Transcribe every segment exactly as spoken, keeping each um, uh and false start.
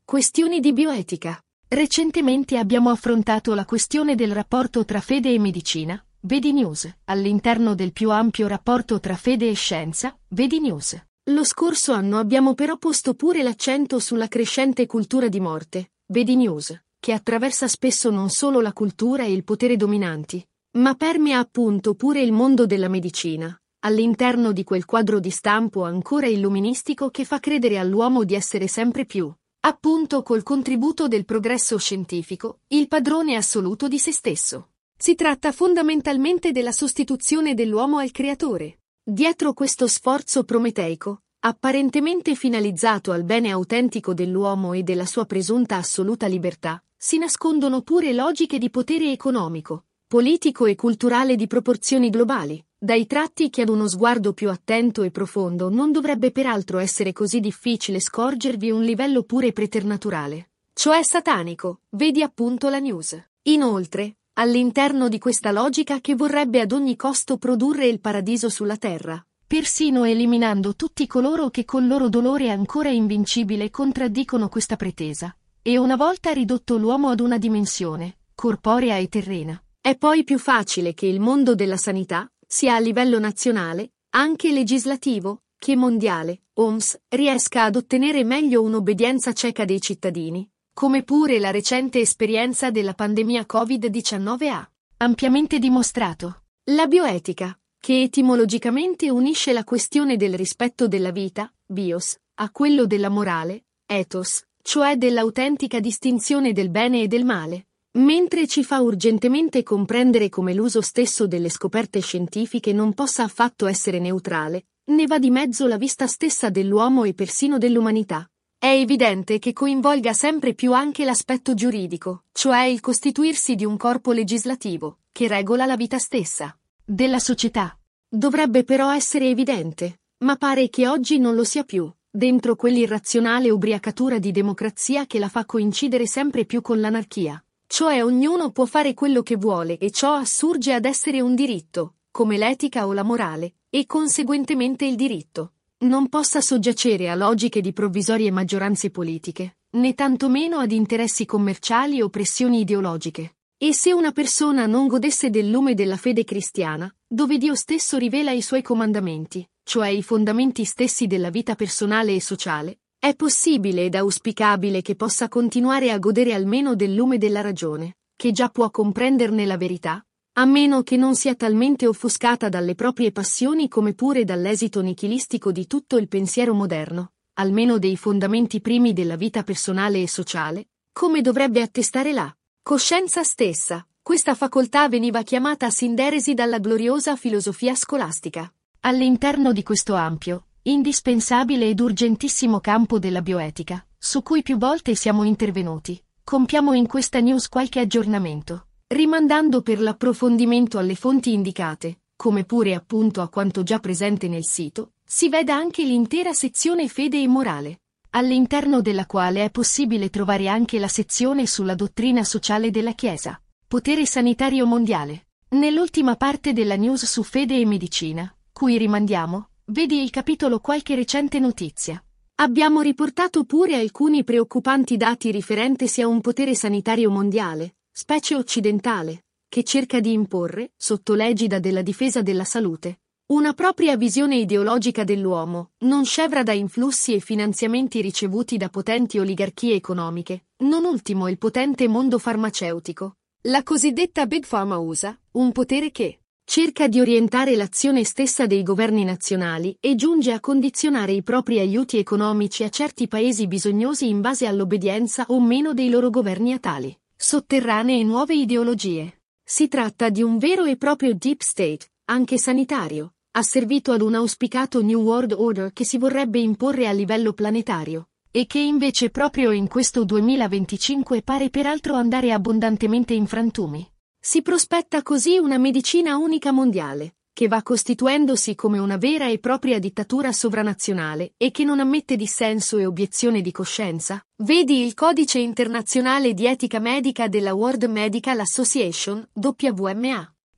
Questioni di bioetica. Recentemente abbiamo affrontato la questione del rapporto tra fede e medicina, vedi news, all'interno del più ampio rapporto tra fede e scienza, vedi news. Lo scorso anno abbiamo però posto pure l'accento sulla crescente cultura di morte, vedi news, che attraversa spesso non solo la cultura e il potere dominanti, ma permea appunto pure il mondo della medicina, all'interno di quel quadro di stampo ancora illuministico che fa credere all'uomo di essere sempre più, appunto col contributo del progresso scientifico, il padrone assoluto di se stesso. Si tratta fondamentalmente della sostituzione dell'uomo al creatore. Dietro questo sforzo prometeico, apparentemente finalizzato al bene autentico dell'uomo e della sua presunta assoluta libertà, si nascondono pure logiche di potere economico, politico e culturale di proporzioni globali, dai tratti che ad uno sguardo più attento e profondo non dovrebbe peraltro essere così difficile scorgervi un livello pure preternaturale, cioè satanico, vedi appunto la news. Inoltre, all'interno di questa logica che vorrebbe ad ogni costo produrre il paradiso sulla terra, persino eliminando tutti coloro che col loro dolore ancora invincibile contraddicono questa pretesa, e una volta ridotto l'uomo ad una dimensione, corporea e terrena, è poi più facile che il mondo della sanità, sia a livello nazionale, anche legislativo, che mondiale, O M S, riesca ad ottenere meglio un'obbedienza cieca dei cittadini, come pure la recente esperienza della pandemia covid diciannove ha ampiamente dimostrato. La bioetica, che etimologicamente unisce la questione del rispetto della vita, bios, a quello della morale, ethos, cioè dell'autentica distinzione del bene e del male, mentre ci fa urgentemente comprendere come l'uso stesso delle scoperte scientifiche non possa affatto essere neutrale, ne va di mezzo la vista stessa dell'uomo e persino dell'umanità. È evidente che coinvolga sempre più anche l'aspetto giuridico, cioè il costituirsi di un corpo legislativo, che regola la vita stessa della società. Dovrebbe però essere evidente, ma pare che oggi non lo sia più, dentro quell'irrazionale ubriacatura di democrazia che la fa coincidere sempre più con l'anarchia. Cioè ognuno può fare quello che vuole e ciò assurge ad essere un diritto, come l'etica o la morale, e conseguentemente il diritto non possa soggiacere a logiche di provvisorie maggioranze politiche, né tantomeno ad interessi commerciali o pressioni ideologiche. E se una persona non godesse del lume della fede cristiana, dove Dio stesso rivela i suoi comandamenti, cioè i fondamenti stessi della vita personale e sociale, è possibile ed auspicabile che possa continuare a godere almeno del lume della ragione, che già può comprenderne la verità, a meno che non sia talmente offuscata dalle proprie passioni come pure dall'esito nichilistico di tutto il pensiero moderno, almeno dei fondamenti primi della vita personale e sociale, come dovrebbe attestare la coscienza stessa. Questa facoltà veniva chiamata sinderesi dalla gloriosa filosofia scolastica. All'interno di questo ampio, indispensabile ed urgentissimo campo della bioetica, su cui più volte siamo intervenuti, compiamo in questa news qualche aggiornamento, rimandando per l'approfondimento alle fonti indicate, come pure appunto a quanto già presente nel sito, si veda anche l'intera sezione fede e morale, all'interno della quale è possibile trovare anche la sezione sulla dottrina sociale della Chiesa, potere sanitario mondiale. Nell'ultima parte della news su fede e medicina, cui rimandiamo, vedi il capitolo qualche recente notizia. Abbiamo riportato pure alcuni preoccupanti dati riferentesi a un potere sanitario mondiale, specie occidentale, che cerca di imporre, sotto l'egida della difesa della salute, una propria visione ideologica dell'uomo, non scevra da influssi e finanziamenti ricevuti da potenti oligarchie economiche, non ultimo il potente mondo farmaceutico, la cosiddetta Big Pharma U S A, un potere che cerca di orientare l'azione stessa dei governi nazionali e giunge a condizionare i propri aiuti economici a certi paesi bisognosi in base all'obbedienza o meno dei loro governi a tali sotterranee e nuove ideologie. Si tratta di un vero e proprio deep state, anche sanitario, asservito ad un auspicato New World Order che si vorrebbe imporre a livello planetario, e che invece proprio in questo duemilaventicinque pare peraltro andare abbondantemente in frantumi. Si prospetta così una medicina unica mondiale, che va costituendosi come una vera e propria dittatura sovranazionale e che non ammette dissenso e obiezione di coscienza. Vedi il Codice internazionale di etica medica della World Medical Association, W M A.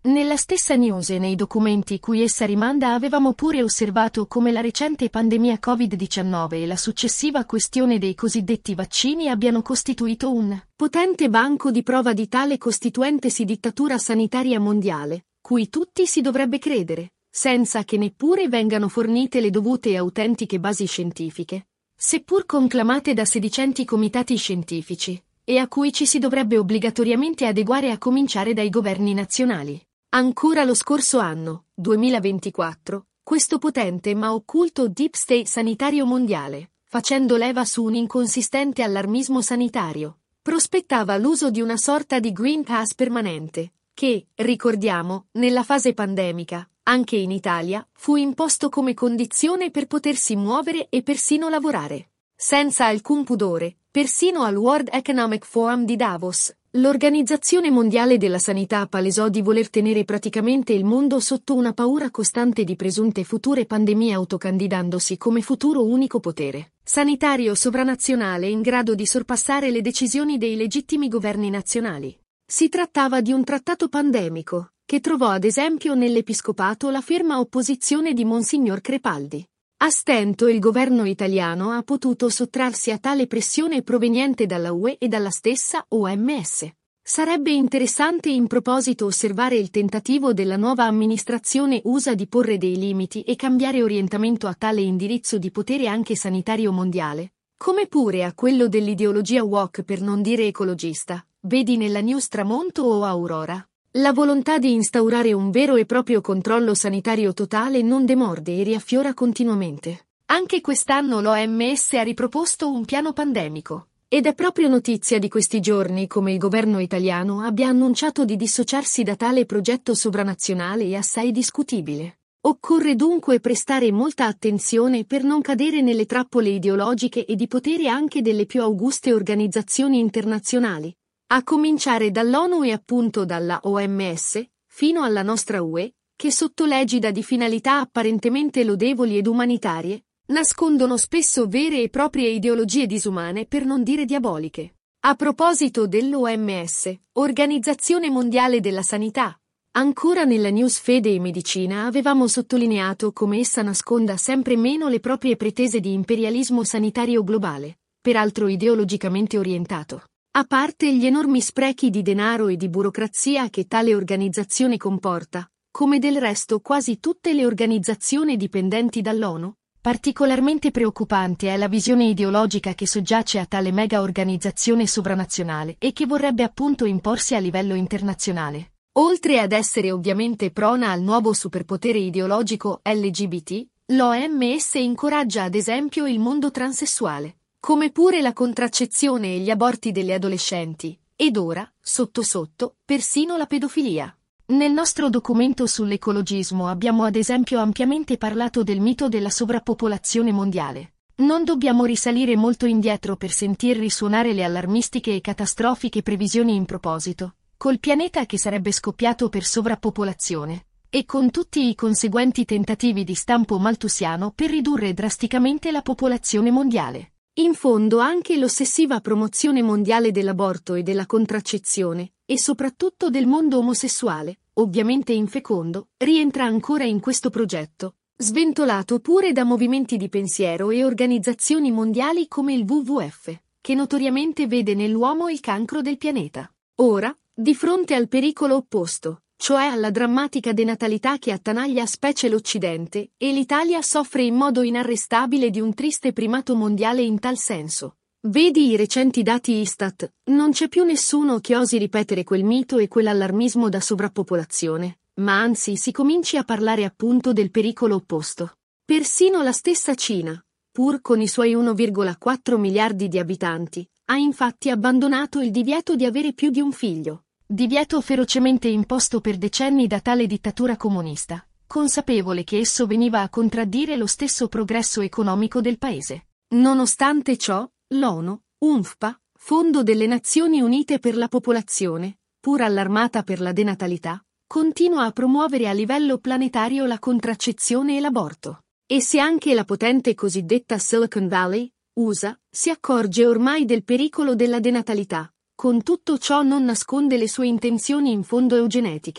Nella stessa news e nei documenti cui essa rimanda avevamo pure osservato come la recente pandemia covid diciannove e la successiva questione dei cosiddetti vaccini abbiano costituito un potente banco di prova di tale costituentesi dittatura sanitaria mondiale, cui tutti si dovrebbe credere, senza che neppure vengano fornite le dovute e autentiche basi scientifiche, seppur conclamate da sedicenti comitati scientifici, e a cui ci si dovrebbe obbligatoriamente adeguare a cominciare dai governi nazionali. Ancora lo scorso anno, duemilaventiquattro, questo potente ma occulto deep state sanitario mondiale, facendo leva su un inconsistente allarmismo sanitario, prospettava l'uso di una sorta di Green Pass permanente, che, ricordiamo, nella fase pandemica, anche in Italia, fu imposto come condizione per potersi muovere e persino lavorare. Senza alcun pudore, persino al World Economic Forum di Davos, l'Organizzazione Mondiale della Sanità palesò di voler tenere praticamente il mondo sotto una paura costante di presunte future pandemie, autocandidandosi come futuro unico potere sanitario sovranazionale in grado di sorpassare le decisioni dei legittimi governi nazionali. Si trattava di un trattato pandemico, che trovò ad esempio nell'Episcopato la ferma opposizione di Monsignor Crepaldi. A stento il governo italiano ha potuto sottrarsi a tale pressione proveniente dalla U E e dalla stessa O M S. Sarebbe interessante in proposito osservare il tentativo della nuova amministrazione U S A di porre dei limiti e cambiare orientamento a tale indirizzo di potere anche sanitario mondiale, come pure a quello dell'ideologia woke per non dire ecologista, vedi nella news Tramonto o Aurora. La volontà di instaurare un vero e proprio controllo sanitario totale non demorde e riaffiora continuamente. Anche quest'anno l'O M S ha riproposto un piano pandemico. Ed è proprio notizia di questi giorni come il governo italiano abbia annunciato di dissociarsi da tale progetto sovranazionale e assai discutibile. Occorre dunque prestare molta attenzione per non cadere nelle trappole ideologiche e di potere anche delle più auguste organizzazioni internazionali, a cominciare dall'ONU e appunto dalla O M S, fino alla nostra U E, che sotto l'egida di finalità apparentemente lodevoli ed umanitarie, nascondono spesso vere e proprie ideologie disumane per non dire diaboliche. A proposito dell'O M S, Organizzazione Mondiale della Sanità, ancora nella news Fede e Medicina avevamo sottolineato come essa nasconda sempre meno le proprie pretese di imperialismo sanitario globale, peraltro ideologicamente orientato. A parte gli enormi sprechi di denaro e di burocrazia che tale organizzazione comporta, come del resto quasi tutte le organizzazioni dipendenti dall'ONU, particolarmente preoccupante è la visione ideologica che soggiace a tale mega organizzazione sovranazionale e che vorrebbe appunto imporsi a livello internazionale. Oltre ad essere ovviamente prona al nuovo superpotere ideologico L G B T, l'O M S incoraggia ad esempio il mondo transessuale, come pure la contraccezione e gli aborti delle adolescenti, ed ora, sotto sotto, persino la pedofilia. Nel nostro documento sull'ecologismo abbiamo ad esempio ampiamente parlato del mito della sovrappopolazione mondiale. Non dobbiamo risalire molto indietro per sentir risuonare le allarmistiche e catastrofiche previsioni in proposito, col pianeta che sarebbe scoppiato per sovrappopolazione, e con tutti i conseguenti tentativi di stampo malthusiano per ridurre drasticamente la popolazione mondiale. In fondo anche l'ossessiva promozione mondiale dell'aborto e della contraccezione, e soprattutto del mondo omosessuale, ovviamente infecondo, rientra ancora in questo progetto, sventolato pure da movimenti di pensiero e organizzazioni mondiali come il W W F, che notoriamente vede nell'uomo il cancro del pianeta. Ora, di fronte al pericolo opposto, cioè alla drammatica denatalità che attanaglia specie l'Occidente, e l'Italia soffre in modo inarrestabile di un triste primato mondiale in tal senso. Vedi i recenti dati Istat, non c'è più nessuno che osi ripetere quel mito e quell'allarmismo da sovrappopolazione, ma anzi si cominci a parlare appunto del pericolo opposto. Persino la stessa Cina, pur con i suoi uno virgola quattro miliardi di abitanti, ha infatti abbandonato il divieto di avere più di un figlio. Divieto ferocemente imposto per decenni da tale dittatura comunista, consapevole che esso veniva a contraddire lo stesso progresso economico del paese. Nonostante ciò, l'ONU, U N F P A, Fondo delle Nazioni Unite per la Popolazione, pur allarmata per la denatalità, continua a promuovere a livello planetario la contraccezione e l'aborto. E se anche la potente cosiddetta Silicon Valley, U S A, si accorge ormai del pericolo della denatalità, con tutto ciò non nasconde le sue intenzioni in fondo eugenetiche,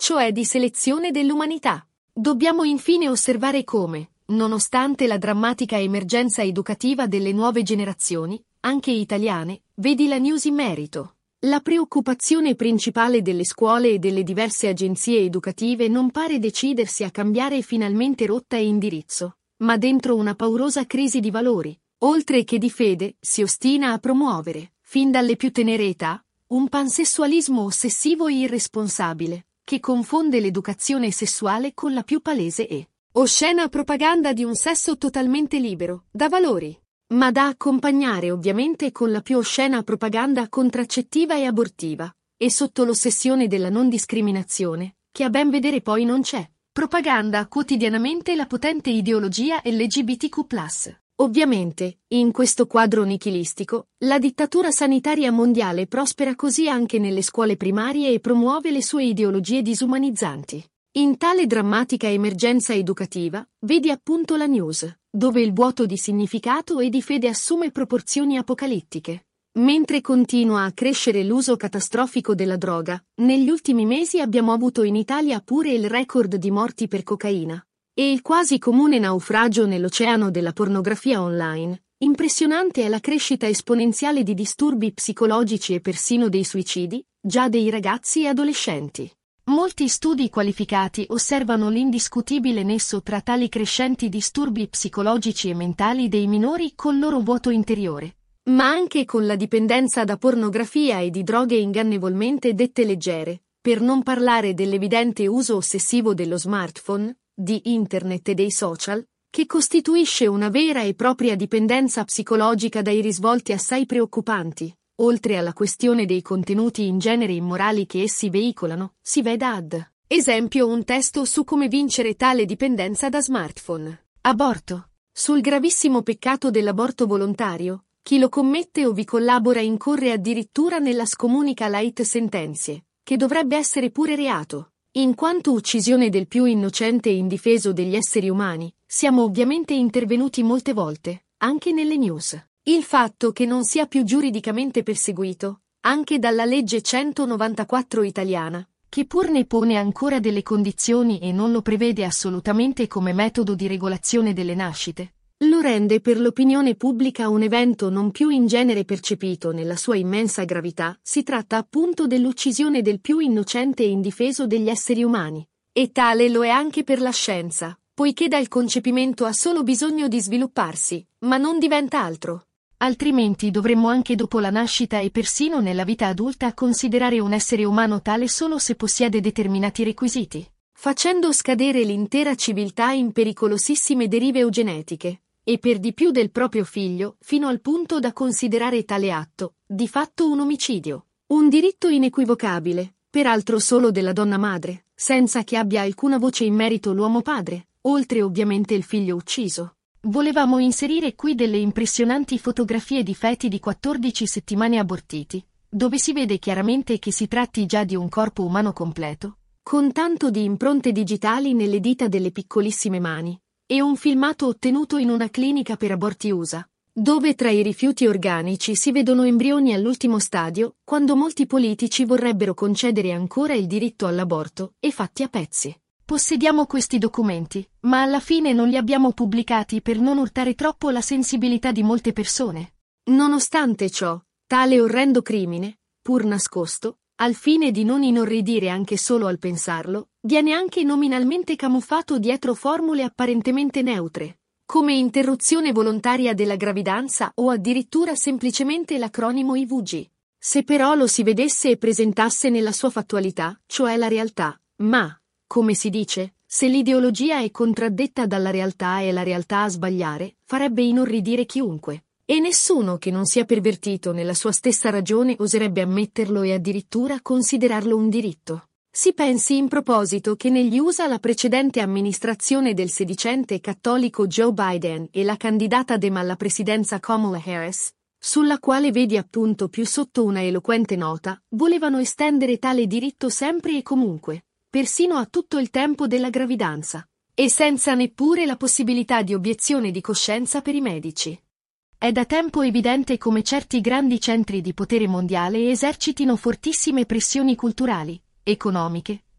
cioè di selezione dell'umanità. Dobbiamo infine osservare come, nonostante la drammatica emergenza educativa delle nuove generazioni, anche italiane, vedi la news in merito. La preoccupazione principale delle scuole e delle diverse agenzie educative non pare decidersi a cambiare finalmente rotta e indirizzo, ma dentro una paurosa crisi di valori, oltre che di fede, si ostina a promuovere, fin dalle più tenere età, un pansessualismo ossessivo e irresponsabile, che confonde l'educazione sessuale con la più palese e oscena propaganda di un sesso totalmente libero, da valori, ma da accompagnare ovviamente con la più oscena propaganda contraccettiva e abortiva, e sotto l'ossessione della non discriminazione, che a ben vedere poi non c'è. Propaganda quotidianamente la potente ideologia L G B T Q plus. Ovviamente, in questo quadro nichilistico, la dittatura sanitaria mondiale prospera così anche nelle scuole primarie e promuove le sue ideologie disumanizzanti. In tale drammatica emergenza educativa, vedi appunto la news, dove il vuoto di significato e di fede assume proporzioni apocalittiche. Mentre continua a crescere l'uso catastrofico della droga, negli ultimi mesi abbiamo avuto in Italia pure il record di morti per cocaina. E il quasi comune naufragio nell'oceano della pornografia online. Impressionante è la crescita esponenziale di disturbi psicologici e persino dei suicidi, già dei ragazzi e adolescenti. Molti studi qualificati osservano l'indiscutibile nesso tra tali crescenti disturbi psicologici e mentali dei minori col loro vuoto interiore, ma anche con la dipendenza da pornografia e di droghe ingannevolmente dette leggere, per non parlare dell'evidente uso ossessivo dello smartphone, di internet e dei social, che costituisce una vera e propria dipendenza psicologica dai risvolti assai preoccupanti. Oltre alla questione dei contenuti in genere immorali che essi veicolano, si veda ad esempio un testo su come vincere tale dipendenza da smartphone. Aborto. Sul gravissimo peccato dell'aborto volontario, chi lo commette o vi collabora incorre addirittura nella scomunica light sentenze, che dovrebbe essere pure reato. In quanto uccisione del più innocente e indifeso degli esseri umani, siamo ovviamente intervenuti molte volte, anche nelle news. Il fatto che non sia più giuridicamente perseguito, anche dalla legge centonovantaquattro italiana, che pur ne pone ancora delle condizioni e non lo prevede assolutamente come metodo di regolazione delle nascite, lo rende per l'opinione pubblica un evento non più in genere percepito nella sua immensa gravità. Si tratta appunto dell'uccisione del più innocente e indifeso degli esseri umani. E tale lo è anche per la scienza, poiché dal concepimento ha solo bisogno di svilupparsi, ma non diventa altro. Altrimenti dovremmo anche dopo la nascita e persino nella vita adulta considerare un essere umano tale solo se possiede determinati requisiti, facendo scadere l'intera civiltà in pericolosissime derive eugenetiche, e per di più del proprio figlio, fino al punto da considerare tale atto, di fatto un omicidio, un diritto inequivocabile, peraltro solo della donna madre, senza che abbia alcuna voce in merito l'uomo padre, oltre ovviamente il figlio ucciso. Volevamo inserire qui delle impressionanti fotografie di feti di quattordici settimane abortiti, dove si vede chiaramente che si tratti già di un corpo umano completo, con tanto di impronte digitali nelle dita delle piccolissime mani, e un filmato ottenuto in una clinica per aborti U S A, dove tra i rifiuti organici si vedono embrioni all'ultimo stadio, quando molti politici vorrebbero concedere ancora il diritto all'aborto, e fatti a pezzi. Possediamo questi documenti, ma alla fine non li abbiamo pubblicati per non urtare troppo la sensibilità di molte persone. Nonostante ciò, tale orrendo crimine, pur nascosto, al fine di non inorridire anche solo al pensarlo, viene anche nominalmente camuffato dietro formule apparentemente neutre, come interruzione volontaria della gravidanza o addirittura semplicemente l'acronimo I V G. Se però lo si vedesse e presentasse nella sua fattualità, cioè la realtà, ma, come si dice, se l'ideologia è contraddetta dalla realtà e la realtà a sbagliare, farebbe inorridire chiunque. E nessuno che non sia pervertito nella sua stessa ragione oserebbe ammetterlo e addirittura considerarlo un diritto. Si pensi in proposito che negli U S A la precedente amministrazione del sedicente cattolico Joe Biden e la candidata dem alla presidenza Kamala Harris, sulla quale vedi appunto più sotto una eloquente nota, volevano estendere tale diritto sempre e comunque, persino a tutto il tempo della gravidanza, e senza neppure la possibilità di obiezione di coscienza per i medici. È da tempo evidente come certi grandi centri di potere mondiale esercitino fortissime pressioni culturali, economiche,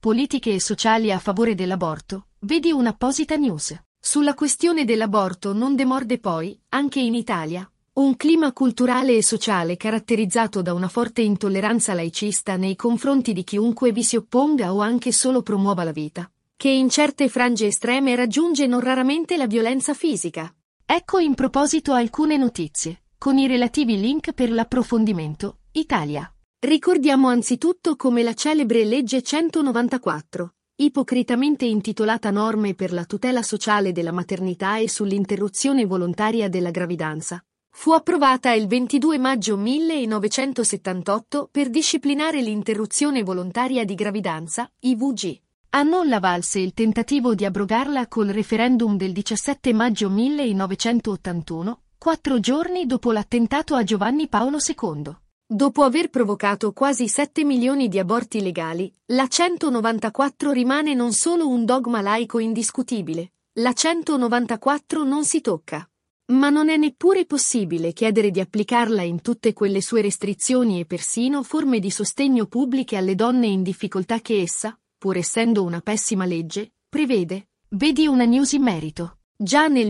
politiche e sociali a favore dell'aborto, vedi un'apposita news. Sulla questione dell'aborto non demorde poi, anche in Italia, un clima culturale e sociale caratterizzato da una forte intolleranza laicista nei confronti di chiunque vi si opponga o anche solo promuova la vita, che in certe frange estreme raggiunge non raramente la violenza fisica. Ecco in proposito alcune notizie, con i relativi link per l'approfondimento. Italia. Ricordiamo anzitutto come la celebre legge centonovantaquattro, ipocritamente intitolata Norme per la tutela sociale della maternità e sull'interruzione volontaria della gravidanza, fu approvata il ventidue maggio millenovecentosettantotto per disciplinare l'interruzione volontaria di gravidanza, I V G. A nulla valse il tentativo di abrogarla col referendum del diciassette maggio millenovecentottantuno, quattro giorni dopo l'attentato a Giovanni Paolo secondo. Dopo aver provocato quasi sette milioni di aborti legali, la centonovantaquattro rimane non solo un dogma laico indiscutibile, la centonovantaquattro non si tocca. Ma non è neppure possibile chiedere di applicarla in tutte quelle sue restrizioni e persino forme di sostegno pubbliche alle donne in difficoltà che essa, pur essendo una pessima legge, prevede. Vedi una news in merito. Già nel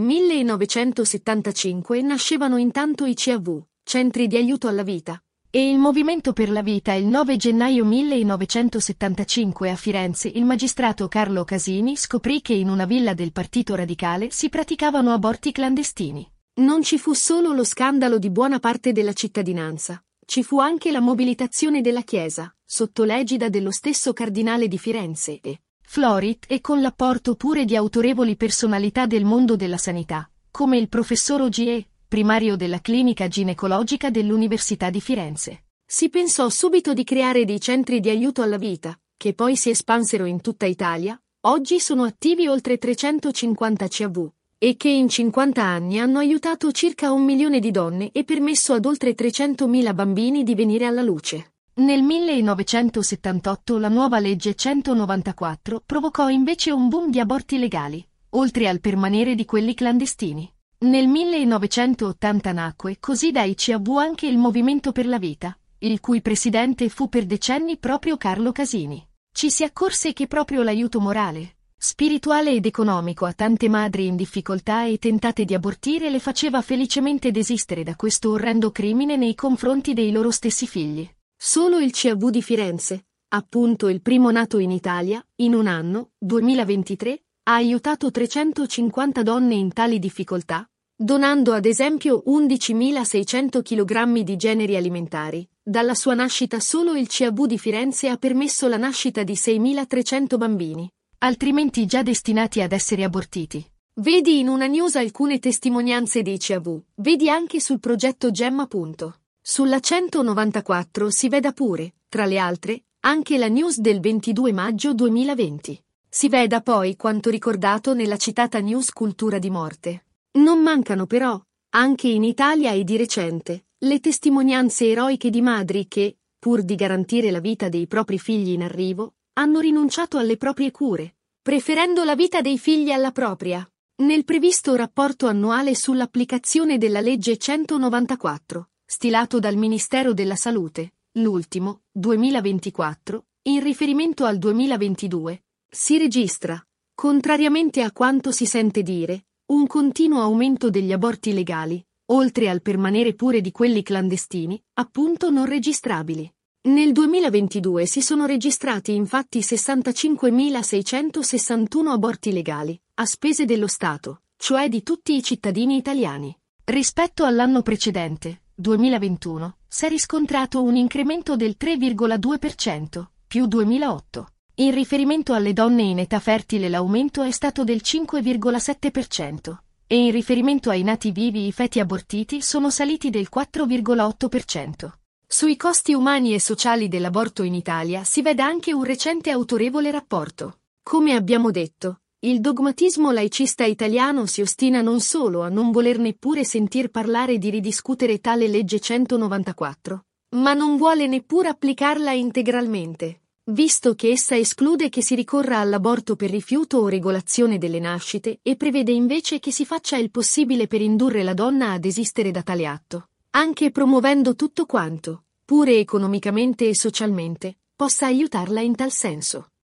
millenovecentosettantacinque nascevano intanto i C A V, Centri di aiuto alla vita, e il Movimento per la Vita. Il nove gennaio millenovecentosettantacinque a Firenze il magistrato Carlo Casini scoprì che in una villa del Partito Radicale si praticavano aborti clandestini. Non ci fu solo lo scandalo di buona parte della cittadinanza, ci fu anche la mobilitazione della Chiesa, sotto l'egida dello stesso cardinale di Firenze e Florit e con l'apporto pure di autorevoli personalità del mondo della sanità, come il professor Ogier, primario della clinica ginecologica dell'Università di Firenze. Si pensò subito di creare dei centri di aiuto alla vita, che poi si espansero in tutta Italia. Oggi sono attivi oltre trecentocinquanta C A V, e che in cinquanta anni hanno aiutato circa un milione di donne e permesso ad oltre trecentomila bambini di venire alla luce. Nel millenovecentosettantotto la nuova legge centonovantaquattro provocò invece un boom di aborti legali, oltre al permanere di quelli clandestini. Nel millenovecentottanta nacque così dai C A V anche il Movimento per la Vita, il cui presidente fu per decenni proprio Carlo Casini. Ci si accorse che proprio l'aiuto morale, spirituale ed economico a tante madri in difficoltà e tentate di abortire le faceva felicemente desistere da questo orrendo crimine nei confronti dei loro stessi figli. Solo il C A V di Firenze, appunto il primo nato in Italia, in un anno, duemilaventitré, ha aiutato trecentocinquanta donne in tali difficoltà, donando ad esempio undicimilaseicento chilogrammi di generi alimentari. Dalla sua nascita solo il C A V di Firenze ha permesso la nascita di seimilatrecento bambini, altrimenti già destinati ad essere abortiti. Vedi in una news alcune testimonianze dei C A V, vedi anche sul progetto Gemma. Sulla centonovantaquattro si veda pure, tra le altre, anche la news del ventidue maggio duemilaventi. Si veda poi quanto ricordato nella citata news Cultura di morte. Non mancano però, anche in Italia e di recente, le testimonianze eroiche di madri che, pur di garantire la vita dei propri figli in arrivo, hanno rinunciato alle proprie cure, preferendo la vita dei figli alla propria. Nel previsto rapporto annuale sull'applicazione della legge centonovantaquattro, stilato dal Ministero della Salute, l'ultimo, duemilaventiquattro, in riferimento al duemilaventidue, si registra, contrariamente a quanto si sente dire, un continuo aumento degli aborti legali, oltre al permanere pure di quelli clandestini, appunto non registrabili. Nel duemilaventidue si sono registrati infatti sessantacinquemilaseicentosessantuno aborti legali, a spese dello Stato, cioè di tutti i cittadini italiani. Rispetto all'anno precedente, duemilaventuno, si è riscontrato un incremento del tre virgola due per cento, più duemilaotto. In riferimento alle donne in età fertile l'aumento è stato del cinque virgola sette per cento, e in riferimento ai nati vivi i feti abortiti sono saliti del quattro virgola otto per cento. Sui costi umani e sociali dell'aborto in Italia si vede anche un recente autorevole rapporto. Come abbiamo detto, il dogmatismo laicista italiano si ostina non solo a non voler neppure sentir parlare di ridiscutere tale legge centonovantaquattro, ma non vuole neppure applicarla integralmente, visto che essa esclude che si ricorra all'aborto per rifiuto o regolazione delle nascite e prevede invece che si faccia il possibile per indurre la donna a desistere da tale atto, anche promuovendo tutto quanto, pure economicamente e socialmente, possa aiutarla in tal senso.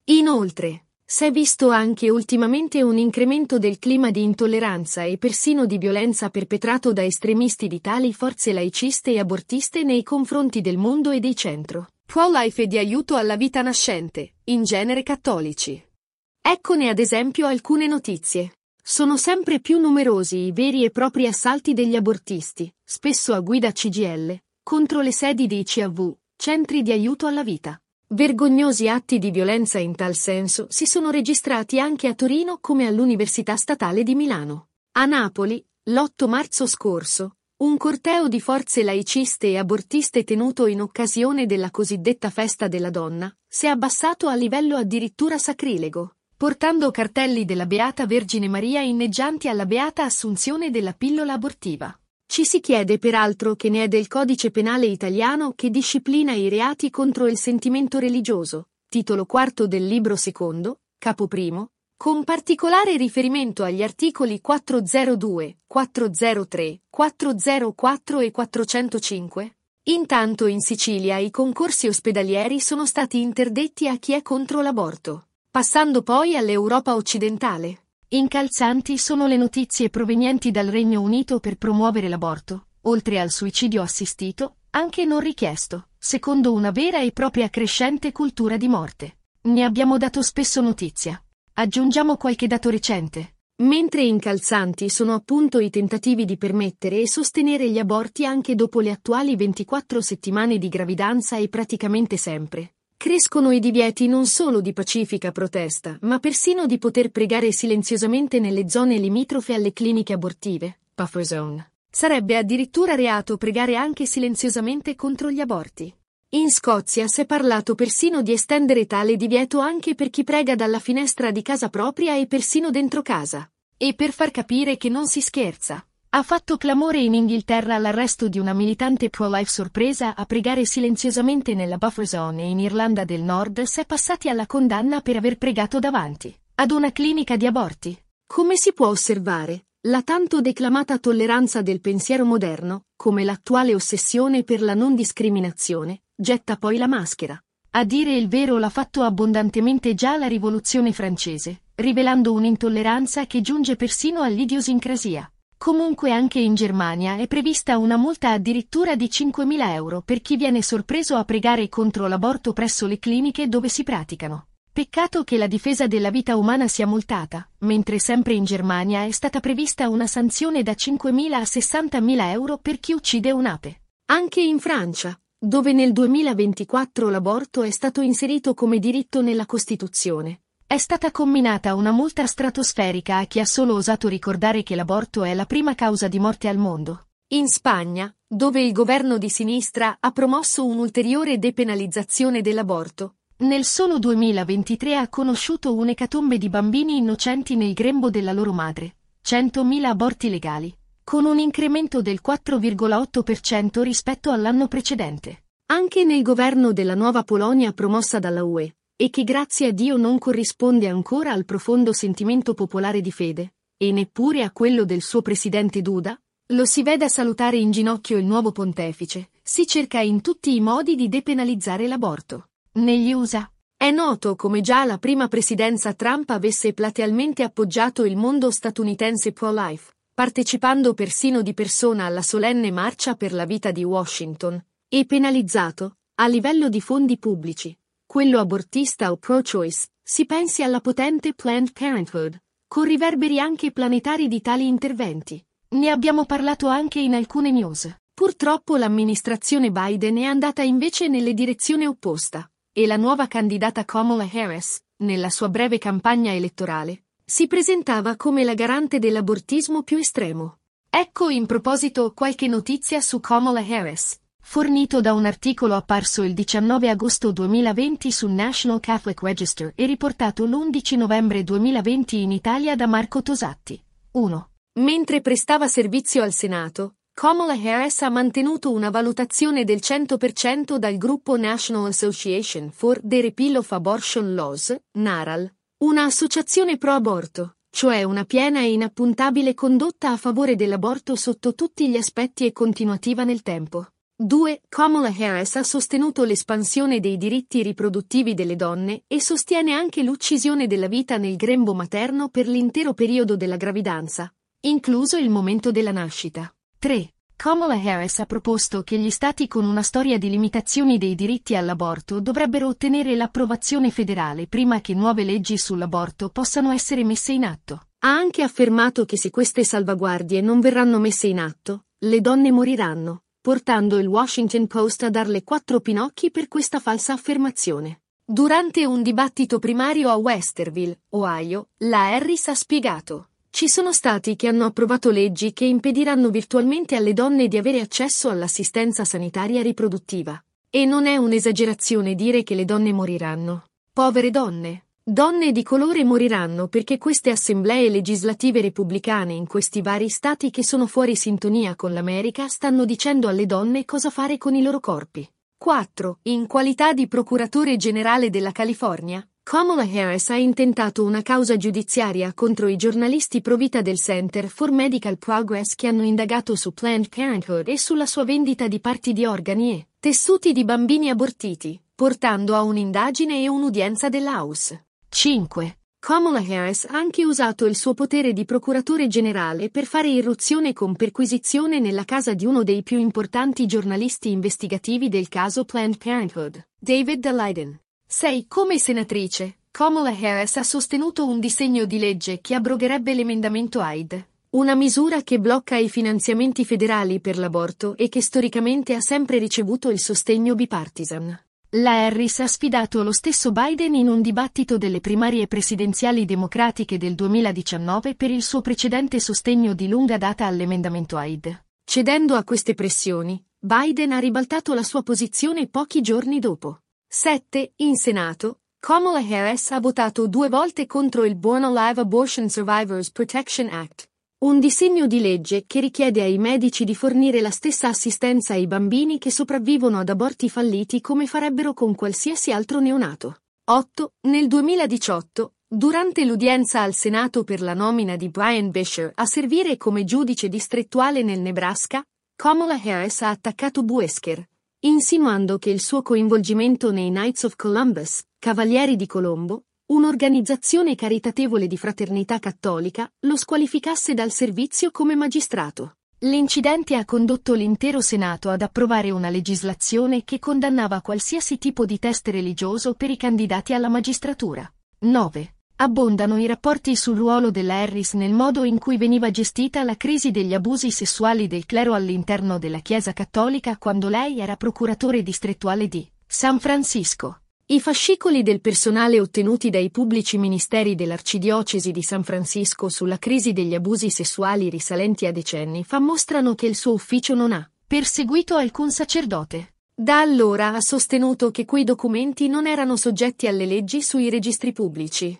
Inoltre, si è visto anche ultimamente un incremento del clima di intolleranza e persino di violenza perpetrato da estremisti di tali forze laiciste e abortiste nei confronti del mondo e dei centro pro-life e di aiuto alla vita nascente, in genere cattolici. Eccone ad esempio alcune notizie. Sono sempre più numerosi i veri e propri assalti degli abortisti, spesso a guida C G I L, contro le sedi di C A V, centri di aiuto alla vita. Vergognosi atti di violenza in tal senso si sono registrati anche a Torino come all'Università Statale di Milano. A Napoli, l'otto marzo scorso, un corteo di forze laiciste e abortiste tenuto in occasione della cosiddetta festa della donna, si è abbassato a livello addirittura sacrilego, portando cartelli della Beata Vergine Maria inneggianti alla beata assunzione della pillola abortiva. Ci si chiede peraltro che ne è del codice penale italiano che disciplina i reati contro il sentimento religioso, titolo quarto del libro secondo, capo primo, con particolare riferimento agli articoli quattrocentodue, quattrocentotre, quattrocentoquattro e quattrocentocinque. Intanto in Sicilia i concorsi ospedalieri sono stati interdetti a chi è contro l'aborto, passando poi all'Europa occidentale. Incalzanti sono le notizie provenienti dal Regno Unito per promuovere l'aborto, oltre al suicidio assistito, anche non richiesto, secondo una vera e propria crescente cultura di morte. Ne abbiamo dato spesso notizia. Aggiungiamo qualche dato recente. Mentre incalzanti sono appunto i tentativi di permettere e sostenere gli aborti anche dopo le attuali ventiquattro settimane di gravidanza e praticamente sempre. Crescono i divieti non solo di pacifica protesta, ma persino di poter pregare silenziosamente nelle zone limitrofe alle cliniche abortive, buffer zone. Sarebbe addirittura reato pregare anche silenziosamente contro gli aborti. In Scozia si è parlato persino di estendere tale divieto anche per chi prega dalla finestra di casa propria e persino dentro casa. E per far capire che non si scherza, ha fatto clamore in Inghilterra l'arresto di una militante pro-life sorpresa a pregare silenziosamente nella buffer zone e in Irlanda del Nord si è passati alla condanna per aver pregato davanti ad una clinica di aborti. Come si può osservare, la tanto declamata tolleranza del pensiero moderno, come l'attuale ossessione per la non discriminazione, getta poi la maschera. A dire il vero l'ha fatto abbondantemente già la Rivoluzione francese, rivelando un'intolleranza che giunge persino all'idiosincrasia. Comunque anche in Germania è prevista una multa addirittura di cinquemila euro per chi viene sorpreso a pregare contro l'aborto presso le cliniche dove si praticano. Peccato che la difesa della vita umana sia multata, mentre sempre in Germania è stata prevista una sanzione da cinquemila a sessantamila euro per chi uccide un'ape. Anche in Francia, dove nel duemilaventiquattro l'aborto è stato inserito come diritto nella Costituzione, è stata comminata una multa stratosferica a chi ha solo osato ricordare che l'aborto è la prima causa di morte al mondo. In Spagna, dove il governo di sinistra ha promosso un'ulteriore depenalizzazione dell'aborto, nel solo duemilaventitré ha conosciuto un'ecatombe di bambini innocenti nel grembo della loro madre, centomila aborti legali, con un incremento del quattro virgola otto per cento rispetto all'anno precedente. Anche nel governo della nuova Polonia promossa dalla U E, e che grazie a Dio non corrisponde ancora al profondo sentimento popolare di fede, e neppure a quello del suo presidente Duda, lo si vede a salutare in ginocchio il nuovo pontefice, si cerca in tutti i modi di depenalizzare l'aborto. Negli U S A è noto come già la prima presidenza Trump avesse platealmente appoggiato il mondo statunitense pro-life, partecipando persino di persona alla solenne marcia per la vita di Washington, e penalizzato, a livello di fondi pubblici, quello abortista o pro-choice, si pensi alla potente Planned Parenthood, con riverberi anche planetari di tali interventi. Ne abbiamo parlato anche in alcune news. Purtroppo l'amministrazione Biden è andata invece nelle direzione opposta, e la nuova candidata Kamala Harris, nella sua breve campagna elettorale, si presentava come la garante dell'abortismo più estremo. Ecco in proposito qualche notizia su Kamala Harris, fornito da un articolo apparso il diciannove agosto duemilaventi sul National Catholic Register e riportato l'undici novembre duemilaventi in Italia da Marco Tosatti. uno. Mentre prestava servizio al Senato, Kamala Harris ha mantenuto una valutazione del cento per cento dal gruppo National Association for the Repeal of Abortion Laws, NARAL, una associazione pro-aborto, cioè una piena e inappuntabile condotta a favore dell'aborto sotto tutti gli aspetti e continuativa nel tempo. due. Kamala Harris ha sostenuto l'espansione dei diritti riproduttivi delle donne e sostiene anche l'uccisione della vita nel grembo materno per l'intero periodo della gravidanza, incluso il momento della nascita. tre. Kamala Harris ha proposto che gli stati con una storia di limitazioni dei diritti all'aborto dovrebbero ottenere l'approvazione federale prima che nuove leggi sull'aborto possano essere messe in atto. Ha anche affermato che se queste salvaguardie non verranno messe in atto, le donne moriranno, portando il Washington Post a darle quattro pinocchi per questa falsa affermazione. Durante un dibattito primario a Westerville, Ohio, la Harris ha spiegato: ci sono stati che hanno approvato leggi che impediranno virtualmente alle donne di avere accesso all'assistenza sanitaria riproduttiva. E non è un'esagerazione dire che le donne moriranno. Povere donne. Donne di colore moriranno perché queste assemblee legislative repubblicane in questi vari stati che sono fuori sintonia con l'America stanno dicendo alle donne cosa fare con i loro corpi. quattro. In qualità di procuratore generale della California, Kamala Harris ha intentato una causa giudiziaria contro i giornalisti pro-vita del Center for Medical Progress che hanno indagato su Planned Parenthood e sulla sua vendita di parti di organi e tessuti di bambini abortiti, portando a un'indagine e un'udienza dell'House. cinque. Kamala Harris ha anche usato il suo potere di procuratore generale per fare irruzione con perquisizione nella casa di uno dei più importanti giornalisti investigativi del caso Planned Parenthood, David Daleiden. sei. Come senatrice, Kamala Harris ha sostenuto un disegno di legge che abrogherebbe l'emendamento Hyde, una misura che blocca i finanziamenti federali per l'aborto e che storicamente ha sempre ricevuto il sostegno bipartisan. La Harris ha sfidato lo stesso Biden in un dibattito delle primarie presidenziali democratiche del duemiladiciannove per il suo precedente sostegno di lunga data all'emendamento Hyde. Cedendo a queste pressioni, Biden ha ribaltato la sua posizione pochi giorni dopo. sette. In Senato, Kamala Harris ha votato due volte contro il Born Alive Abortion Survivors Protection Act, un disegno di legge che richiede ai medici di fornire la stessa assistenza ai bambini che sopravvivono ad aborti falliti come farebbero con qualsiasi altro neonato. otto. Nel duemiladiciotto, durante l'udienza al Senato per la nomina di Brian Bisher a servire come giudice distrettuale nel Nebraska, Kamala Harris ha attaccato Buesker, insinuando che il suo coinvolgimento nei Knights of Columbus, Cavalieri di Colombo, un'organizzazione caritatevole di fraternità cattolica, lo squalificasse dal servizio come magistrato. L'incidente ha condotto l'intero Senato ad approvare una legislazione che condannava qualsiasi tipo di test religioso per i candidati alla magistratura. nove. Abbondano i rapporti sul ruolo della Harris nel modo in cui veniva gestita la crisi degli abusi sessuali del clero all'interno della Chiesa Cattolica quando lei era procuratore distrettuale di San Francisco. I fascicoli del personale ottenuti dai pubblici ministeri dell'Arcidiocesi di San Francisco sulla crisi degli abusi sessuali risalenti a decenni fa mostrano che il suo ufficio non ha perseguito alcun sacerdote. Da allora ha sostenuto che quei documenti non erano soggetti alle leggi sui registri pubblici.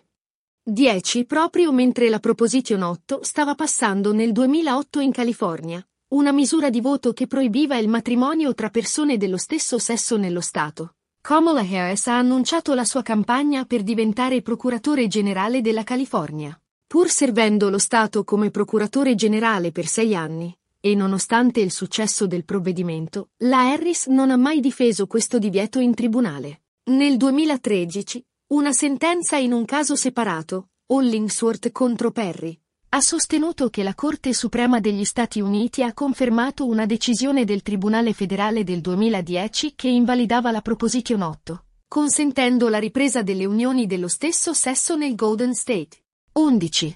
dieci. Proprio mentre la Proposition otto stava passando nel duemilaotto in California, una misura di voto che proibiva il matrimonio tra persone dello stesso sesso nello Stato, Kamala Harris ha annunciato la sua campagna per diventare procuratore generale della California. Pur servendo lo Stato come procuratore generale per sei anni, e nonostante il successo del provvedimento, la Harris non ha mai difeso questo divieto in tribunale. Nel duemilatredici, una sentenza in un caso separato, Hollingsworth contro Perry, ha sostenuto che la Corte Suprema degli Stati Uniti ha confermato una decisione del Tribunale federale del duemiladieci che invalidava la Proposition otto, consentendo la ripresa delle unioni dello stesso sesso nel Golden State. undici.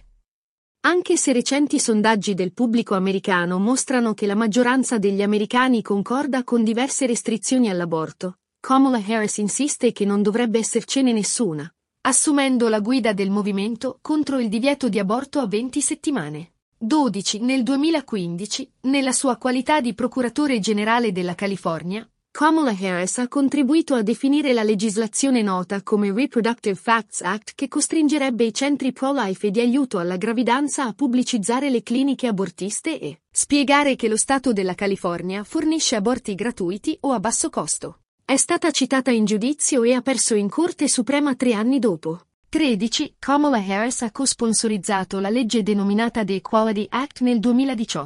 Anche se recenti sondaggi del pubblico americano mostrano che la maggioranza degli americani concorda con diverse restrizioni all'aborto, Kamala Harris insiste che non dovrebbe essercene nessuna, assumendo la guida del movimento contro il divieto di aborto a venti settimane. dodici. Nel duemilaquindici, nella sua qualità di procuratore generale della California, Kamala Harris ha contribuito a definire la legislazione nota come Reproductive Facts Act che costringerebbe i centri pro-life e di aiuto alla gravidanza a pubblicizzare le cliniche abortiste e spiegare che lo Stato della California fornisce aborti gratuiti o a basso costo. È stata citata in giudizio e ha perso in Corte Suprema tre anni dopo. tredici. Kamala Harris ha co-sponsorizzato la legge denominata The Equality Act nel duemiladiciotto,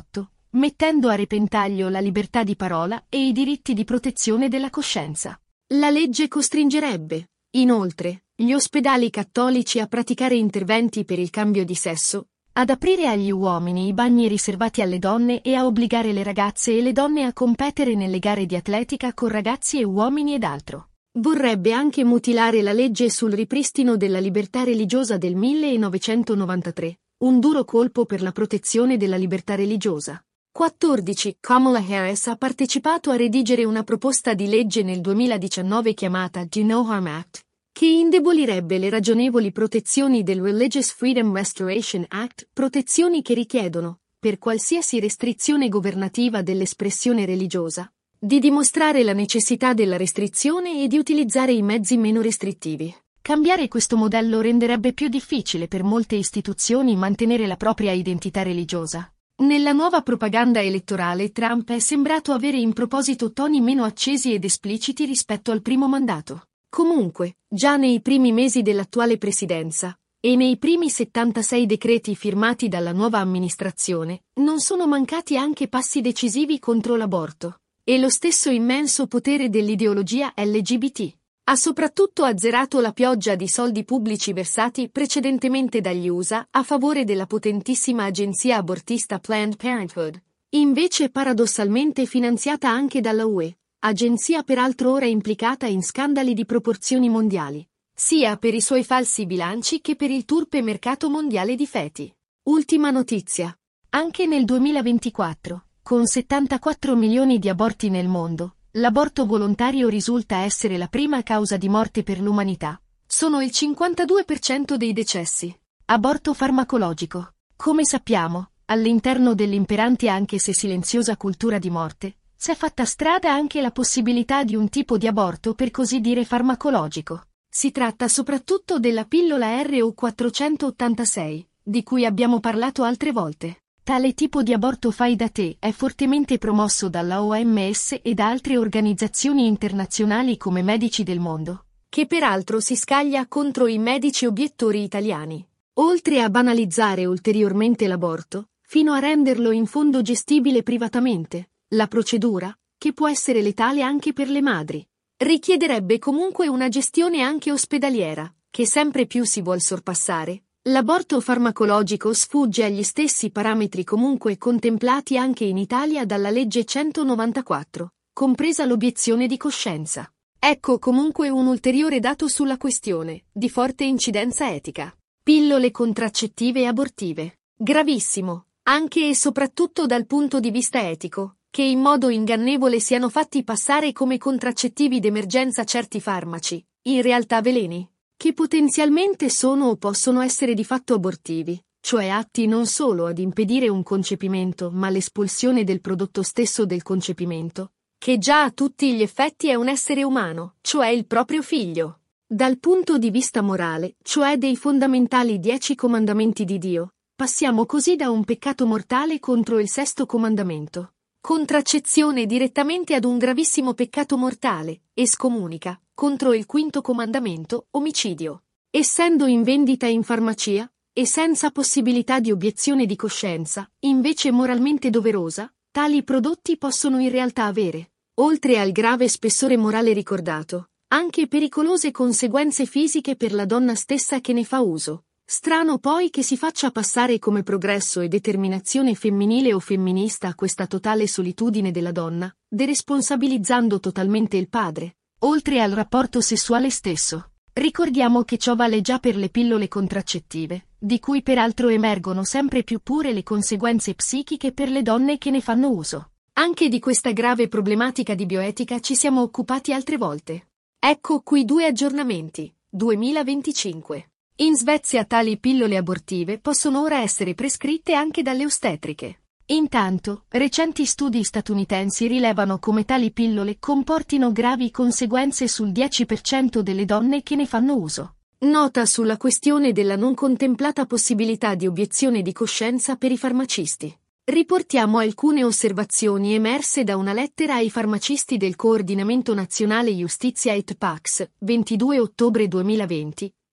mettendo a repentaglio la libertà di parola e i diritti di protezione della coscienza. La legge costringerebbe, inoltre, gli ospedali cattolici a praticare interventi per il cambio di sesso, ad aprire agli uomini i bagni riservati alle donne e a obbligare le ragazze e le donne a competere nelle gare di atletica con ragazzi e uomini ed altro. Vorrebbe anche mutilare la legge sul ripristino della libertà religiosa del millenovecentonovantatré, un duro colpo per la protezione della libertà religiosa. quattordici. Kamala Harris ha partecipato a redigere una proposta di legge nel duemiladiciannove chiamata Do No Harm Act, che indebolirebbe le ragionevoli protezioni del Religious Freedom Restoration Act, protezioni che richiedono, per qualsiasi restrizione governativa dell'espressione religiosa, di dimostrare la necessità della restrizione e di utilizzare i mezzi meno restrittivi. Cambiare questo modello renderebbe più difficile per molte istituzioni mantenere la propria identità religiosa. Nella nuova propaganda elettorale Trump è sembrato avere in proposito toni meno accesi ed espliciti rispetto al primo mandato. Comunque, già nei primi mesi dell'attuale presidenza, e nei primi settantasei decreti firmati dalla nuova amministrazione, non sono mancati anche passi decisivi contro l'aborto, e lo stesso immenso potere dell'ideologia L G B T. Ha soprattutto azzerato la pioggia di soldi pubblici versati precedentemente dagli U S A a favore della potentissima agenzia abortista Planned Parenthood, invece paradossalmente finanziata anche dalla U E, agenzia peraltro ora implicata in scandali di proporzioni mondiali, sia per i suoi falsi bilanci che per il turpe mercato mondiale di feti. Ultima notizia. Anche nel duemilaventiquattro, con settantaquattro milioni di aborti nel mondo, l'aborto volontario risulta essere la prima causa di morte per l'umanità. Sono il cinquantadue per cento dei decessi. Aborto farmacologico. Come sappiamo, all'interno dell'imperante anche se silenziosa cultura di morte, si è fatta strada anche la possibilità di un tipo di aborto per così dire farmacologico. Si tratta soprattutto della pillola R U quattrocentottantasei, di cui abbiamo parlato altre volte. Tale tipo di aborto fai da te è fortemente promosso dalla O M S e da altre organizzazioni internazionali come Medici del Mondo, che peraltro si scaglia contro i medici obiettori italiani. Oltre a banalizzare ulteriormente l'aborto, fino a renderlo in fondo gestibile privatamente, la procedura, che può essere letale anche per le madri, richiederebbe comunque una gestione anche ospedaliera, che sempre più si vuol sorpassare. L'aborto farmacologico sfugge agli stessi parametri comunque contemplati anche in Italia dalla legge centonovantaquattro, compresa l'obiezione di coscienza. Ecco comunque un ulteriore dato sulla questione, di forte incidenza etica. Pillole contraccettive e abortive. Gravissimo, anche e soprattutto dal punto di vista etico, che in modo ingannevole siano fatti passare come contraccettivi d'emergenza certi farmaci, in realtà veleni, che potenzialmente sono o possono essere di fatto abortivi, cioè atti non solo ad impedire un concepimento ma l'espulsione del prodotto stesso del concepimento, che già a tutti gli effetti è un essere umano, cioè il proprio figlio. Dal punto di vista morale, cioè dei fondamentali dieci comandamenti di Dio, passiamo così da un peccato mortale contro il sesto comandamento, contraccezione direttamente ad un gravissimo peccato mortale, e scomunica, contro il quinto comandamento, omicidio. Essendo in vendita in farmacia, e senza possibilità di obiezione di coscienza, invece moralmente doverosa, tali prodotti possono in realtà avere, oltre al grave spessore morale ricordato, anche pericolose conseguenze fisiche per la donna stessa che ne fa uso. Strano poi che si faccia passare come progresso e determinazione femminile o femminista questa totale solitudine della donna, deresponsabilizzando totalmente il padre, oltre al rapporto sessuale stesso. Ricordiamo che ciò vale già per le pillole contraccettive, di cui peraltro emergono sempre più pure le conseguenze psichiche per le donne che ne fanno uso. Anche di questa grave problematica di bioetica ci siamo occupati altre volte. Ecco qui due aggiornamenti. duemilaventicinque. In Svezia tali pillole abortive possono ora essere prescritte anche dalle ostetriche. Intanto, recenti studi statunitensi rilevano come tali pillole comportino gravi conseguenze sul dieci per cento delle donne che ne fanno uso. Nota sulla questione della non contemplata possibilità di obiezione di coscienza per i farmacisti. Riportiamo alcune osservazioni emerse da una lettera ai farmacisti del Coordinamento Nazionale Giustizia et Pax, ventidue ottobre duemilaventi,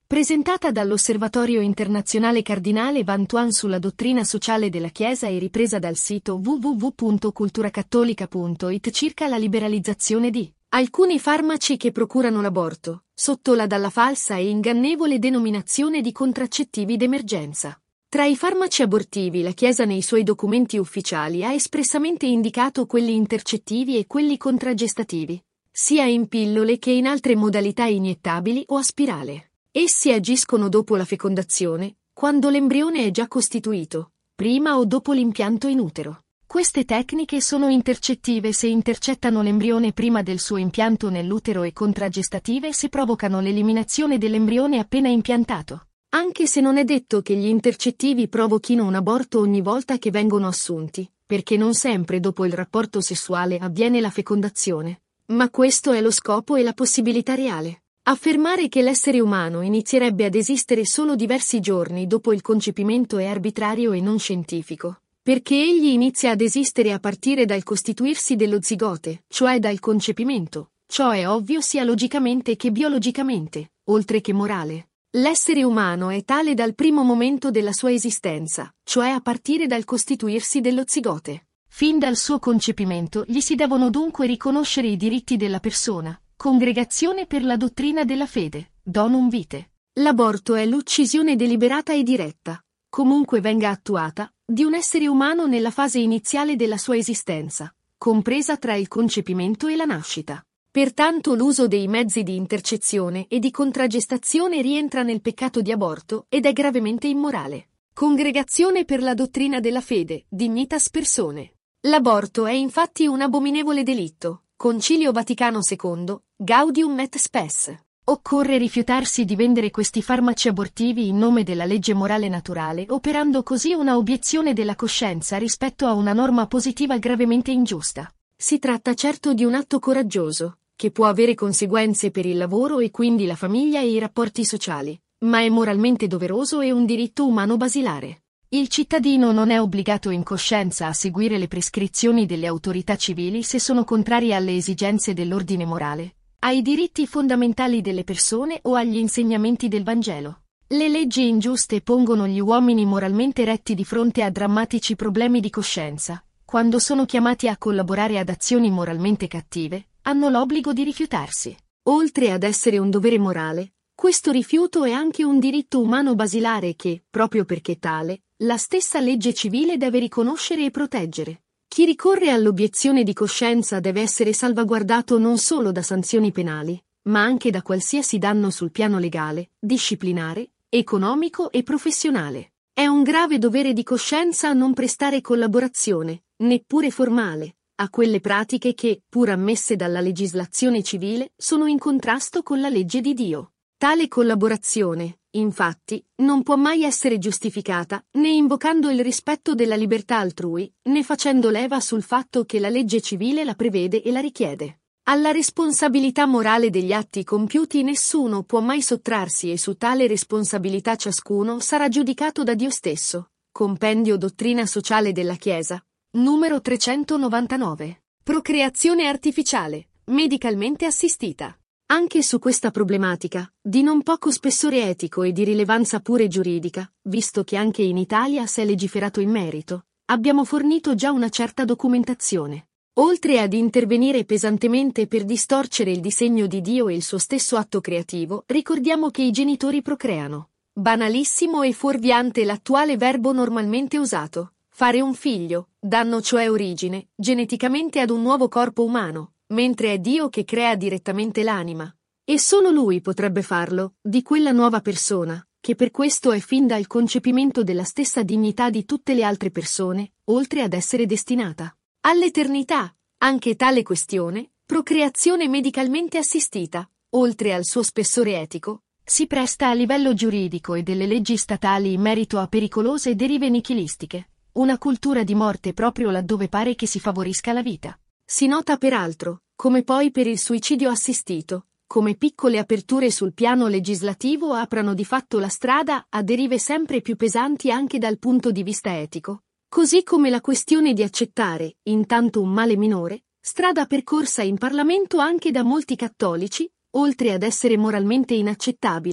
Presentata dall'Osservatorio Internazionale Cardinale Vantuan sulla dottrina sociale della Chiesa e ripresa dal sito w w w punto culturacattolica punto it circa la liberalizzazione di alcuni farmaci che procurano l'aborto, sotto la dalla falsa e ingannevole denominazione di contraccettivi d'emergenza. Tra i farmaci abortivi la Chiesa nei suoi documenti ufficiali ha espressamente indicato quelli intercettivi e quelli contraggestativi, sia in pillole che in altre modalità iniettabili o a spirale. Essi agiscono dopo la fecondazione, quando l'embrione è già costituito, prima o dopo l'impianto in utero. Queste tecniche sono intercettive se intercettano l'embrione prima del suo impianto nell'utero e contraggestative se provocano l'eliminazione dell'embrione appena impiantato. Anche se non è detto che gli intercettivi provochino un aborto ogni volta che vengono assunti, perché non sempre dopo il rapporto sessuale avviene la fecondazione. Ma questo è lo scopo e la possibilità reale. Affermare che l'essere umano inizierebbe ad esistere solo diversi giorni dopo il concepimento è arbitrario e non scientifico, perché egli inizia ad esistere a partire dal costituirsi dello zigote, cioè dal concepimento. Ciò è ovvio sia logicamente che biologicamente, oltre che morale. L'essere umano è tale dal primo momento della sua esistenza, cioè a partire dal costituirsi dello zigote. Fin dal suo concepimento gli si devono dunque riconoscere i diritti della persona. Congregazione per la dottrina della fede, Donum Vitae. L'aborto è l'uccisione deliberata e diretta, comunque venga attuata, di un essere umano nella fase iniziale della sua esistenza, compresa tra il concepimento e la nascita. Pertanto l'uso dei mezzi di intercezione e di contraggestazione rientra nel peccato di aborto ed è gravemente immorale. Congregazione per la dottrina della fede, Dignitas Personae. L'aborto è infatti un abominevole delitto. Concilio Vaticano secondo, Gaudium et Spes. Occorre rifiutarsi di vendere questi farmaci abortivi in nome della legge morale naturale, operando così una obiezione della coscienza rispetto a una norma positiva gravemente ingiusta. Si tratta certo di un atto coraggioso, che può avere conseguenze per il lavoro e quindi la famiglia e i rapporti sociali, ma è moralmente doveroso e un diritto umano basilare. Il cittadino non è obbligato in coscienza a seguire le prescrizioni delle autorità civili se sono contrarie alle esigenze dell'ordine morale, ai diritti fondamentali delle persone o agli insegnamenti del Vangelo. Le leggi ingiuste pongono gli uomini moralmente retti di fronte a drammatici problemi di coscienza. Quando sono chiamati a collaborare ad azioni moralmente cattive, hanno l'obbligo di rifiutarsi. Oltre ad essere un dovere morale, questo rifiuto è anche un diritto umano basilare che, proprio perché tale, la stessa legge civile deve riconoscere e proteggere. Chi ricorre all'obiezione di coscienza deve essere salvaguardato non solo da sanzioni penali, ma anche da qualsiasi danno sul piano legale, disciplinare, economico e professionale. È un grave dovere di coscienza non prestare collaborazione, neppure formale, a quelle pratiche che, pur ammesse dalla legislazione civile, sono in contrasto con la legge di Dio. Tale collaborazione, infatti, non può mai essere giustificata, né invocando il rispetto della libertà altrui, né facendo leva sul fatto che la legge civile la prevede e la richiede. Alla responsabilità morale degli atti compiuti nessuno può mai sottrarsi e su tale responsabilità ciascuno sarà giudicato da Dio stesso. Compendio Dottrina Sociale della Chiesa, numero trecentonovantanove. Procreazione artificiale, medicalmente assistita. Anche su questa problematica, di non poco spessore etico e di rilevanza pure giuridica, visto che anche in Italia si è legiferato in merito, abbiamo fornito già una certa documentazione. Oltre ad intervenire pesantemente per distorcere il disegno di Dio e il suo stesso atto creativo, ricordiamo che i genitori procreano. Banalissimo e fuorviante l'attuale verbo normalmente usato. Fare un figlio, danno cioè origine, geneticamente ad un nuovo corpo umano, mentre è Dio che crea direttamente l'anima. E solo Lui potrebbe farlo, di quella nuova persona, che per questo è fin dal concepimento della stessa dignità di tutte le altre persone, oltre ad essere destinata all'eternità. Anche tale questione, procreazione medicalmente assistita, oltre al suo spessore etico, si presta a livello giuridico e delle leggi statali in merito a pericolose derive nichilistiche, una cultura di morte proprio laddove pare che si favorisca la vita. Si nota peraltro, come poi per il suicidio assistito, come piccole aperture sul piano legislativo aprano di fatto la strada a derive sempre più pesanti anche dal punto di vista etico, così come la questione di accettare, intanto un male minore, strada percorsa in Parlamento anche da molti cattolici, oltre ad essere moralmente inaccettabile,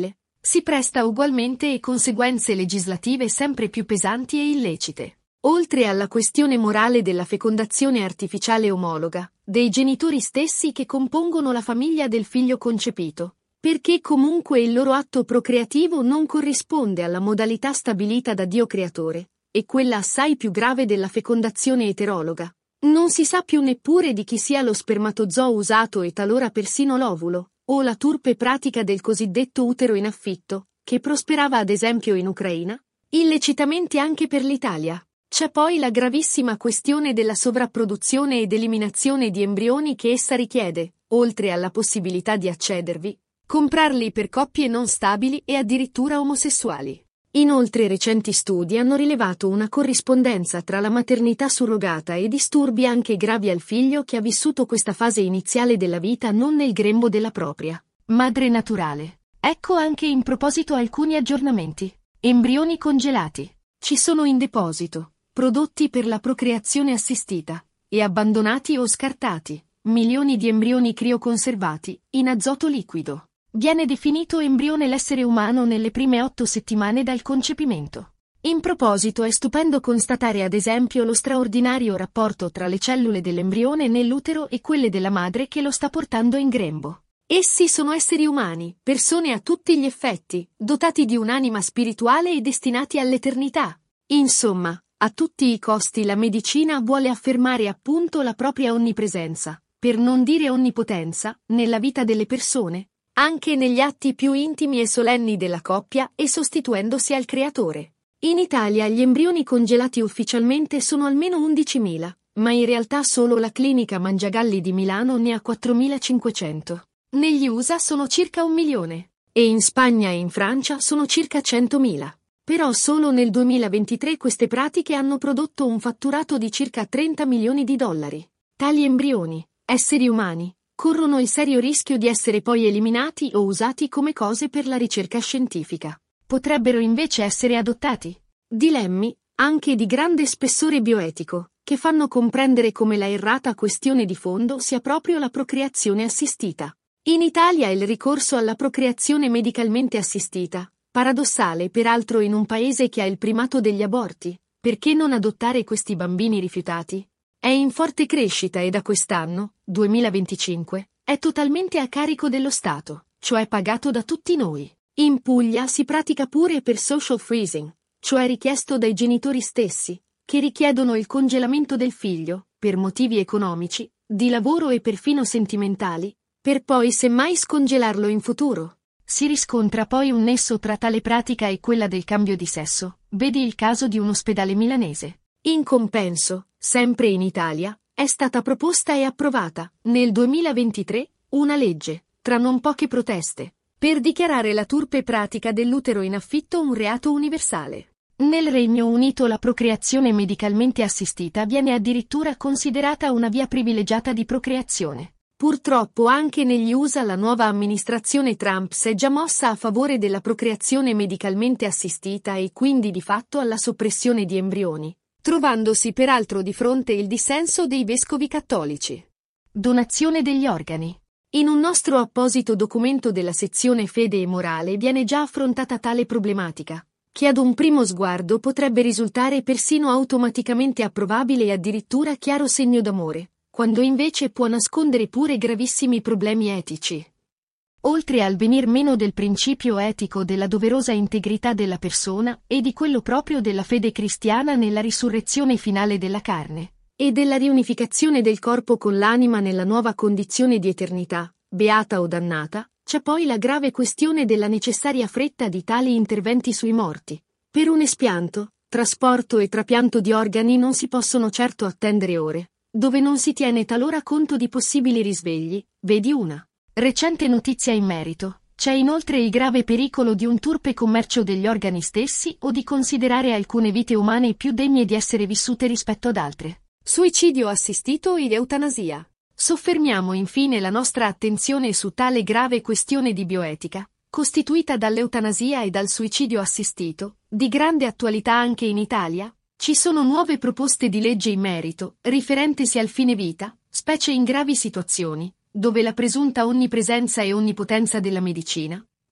si presta ugualmente a conseguenze legislative sempre più pesanti e illecite. Oltre alla questione morale della fecondazione artificiale omologa, dei genitori stessi che compongono la famiglia del figlio concepito, perché comunque il loro atto procreativo non corrisponde alla modalità stabilita da Dio creatore, e quella assai più grave della fecondazione eterologa. Non si sa più neppure di chi sia lo spermatozoo usato e talora persino l'ovulo, o la turpe pratica del cosiddetto utero in affitto, che prosperava ad esempio in Ucraina, illecitamente anche per l'Italia. C'è poi la gravissima questione della sovrapproduzione ed eliminazione di embrioni che essa richiede, oltre alla possibilità di accedervi, comprarli per coppie non stabili e addirittura omosessuali. Inoltre recenti studi hanno rilevato una corrispondenza tra la maternità surrogata e disturbi anche gravi al figlio che ha vissuto questa fase iniziale della vita non nel grembo della propria madre naturale. Ecco anche in proposito alcuni aggiornamenti. Embrioni congelati. Ci sono in deposito, prodotti per la procreazione assistita, e abbandonati o scartati, milioni di embrioni crioconservati, in azoto liquido. Viene definito embrione l'essere umano nelle prime otto settimane dal concepimento. In proposito è stupendo constatare ad esempio lo straordinario rapporto tra le cellule dell'embrione nell'utero e quelle della madre che lo sta portando in grembo. Essi sono esseri umani, persone a tutti gli effetti, dotati di un'anima spirituale e destinati all'eternità. Insomma, a tutti i costi la medicina vuole affermare appunto la propria onnipresenza, per non dire onnipotenza, nella vita delle persone, anche negli atti più intimi e solenni della coppia e sostituendosi al creatore. In Italia gli embrioni congelati ufficialmente sono almeno undicimila, ma in realtà solo la clinica Mangiagalli di Milano ne ha quattromilacinquecento. Negli U S A sono circa un milione, e in Spagna e in Francia sono circa centomila. Però solo nel duemilaventitré queste pratiche hanno prodotto un fatturato di circa trenta milioni di dollari. Tali embrioni, esseri umani, corrono il serio rischio di essere poi eliminati o usati come cose per la ricerca scientifica. Potrebbero invece essere adottati. Dilemmi, anche di grande spessore bioetico, che fanno comprendere come la errata questione di fondo sia proprio la procreazione assistita. In Italia il ricorso alla procreazione medicalmente assistita, paradossale peraltro in un paese che ha il primato degli aborti, perché non adottare questi bambini rifiutati? È in forte crescita e da quest'anno, duemilaventicinque, è totalmente a carico dello Stato, cioè pagato da tutti noi. In Puglia si pratica pure per social freezing, cioè richiesto dai genitori stessi, che richiedono il congelamento del figlio, per motivi economici, di lavoro e perfino sentimentali, per poi semmai scongelarlo in futuro. Si riscontra poi un nesso tra tale pratica e quella del cambio di sesso, vedi il caso di un ospedale milanese. In compenso, sempre in Italia, è stata proposta e approvata, nel duemilaventitré, una legge, tra non poche proteste, per dichiarare la turpe pratica dell'utero in affitto un reato universale. Nel Regno Unito la procreazione medicalmente assistita viene addirittura considerata una via privilegiata di procreazione. Purtroppo anche negli U S A la nuova amministrazione Trump si è già mossa a favore della procreazione medicalmente assistita e quindi di fatto alla soppressione di embrioni, trovandosi peraltro di fronte il dissenso dei vescovi cattolici. Donazione degli organi. In un nostro apposito documento della sezione Fede e Morale viene già affrontata tale problematica, che ad un primo sguardo potrebbe risultare persino automaticamente approvabile e addirittura chiaro segno d'amore, quando invece può nascondere pure gravissimi problemi etici. Oltre al venir meno del principio etico della doverosa integrità della persona e di quello proprio della fede cristiana nella risurrezione finale della carne, e della riunificazione del corpo con l'anima nella nuova condizione di eternità, beata o dannata, c'è poi la grave questione della necessaria fretta di tali interventi sui morti. Per un espianto, trasporto e trapianto di organi non si possono certo attendere ore, dove non si tiene talora conto di possibili risvegli, vedi una recente notizia in merito. C'è inoltre il grave pericolo di un turpe commercio degli organi stessi o di considerare alcune vite umane più degne di essere vissute rispetto ad altre. Suicidio assistito ed eutanasia. Soffermiamo infine la nostra attenzione su tale grave questione di bioetica, costituita dall'eutanasia e dal suicidio assistito, di grande attualità anche in Italia. Ci sono nuove proposte di legge in merito, riferentesi al fine vita, specie in gravi situazioni, dove la presunta onnipresenza e onnipotenza della medicina